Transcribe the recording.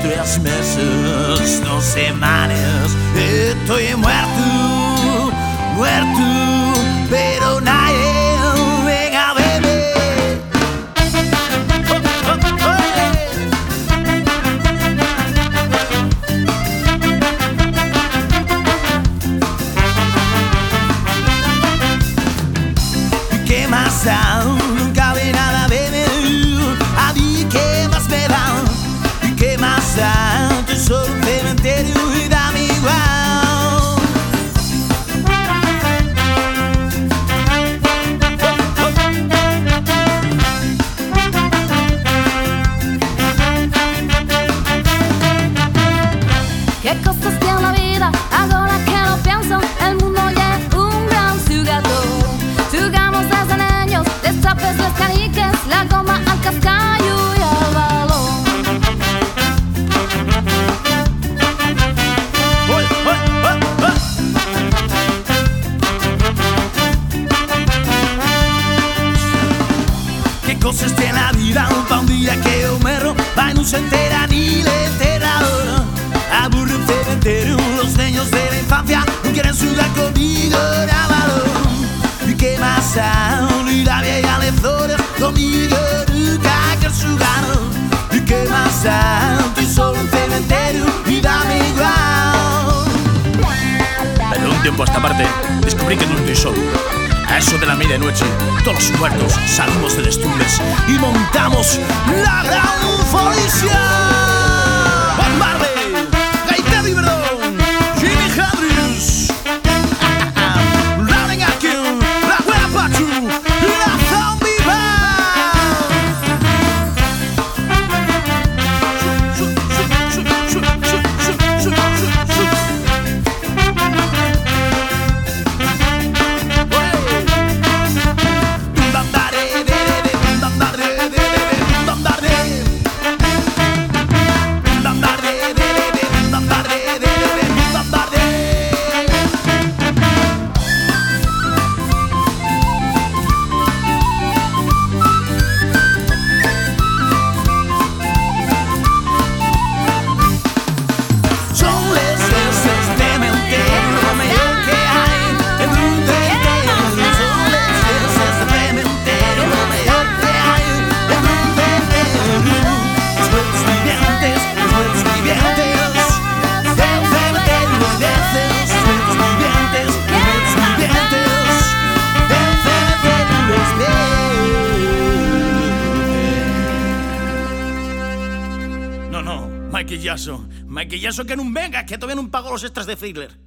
3 meses, 2 semanas, estoy muerto, muerto, pero nadie venga a verme. ¿Qué más da? Nunca ve nada, bebé. A mí qué más me da. ¿Qué más da? Tú solo un cementerio y dame igual. ¿Qué cosas tiene la vida? Ahora que lo pienso, el mundo ya es un gran jugador. Jugamos desde niños, destapes los caniques, la goma al cascayo y al balón. ¿Qué cosas tiene la vida? Pa' un día que Homero va y no se entera ni le entera. Aburre un cementerio, los niños de la infancia no quieren jugar conmigo, balón. ¿Y qué más da? Ni la vieja le flores conmigo nunca quieres jugar. ¿Y qué más da? Estoy solo un cementerio y dame igual. Pero de un tiempo a esta parte descubrí que no estoy solo. A eso de la medianoche, todos los muertos salimos de las tumbas Y montamos la gran policía. Bob Marley, Gaitán y Verdón, Jimi Hendrix, Ronnie Atkin, la Buena Pachu y la Zombie Michael Jackson, que no venga, que todavía no pago los extras de Thriller.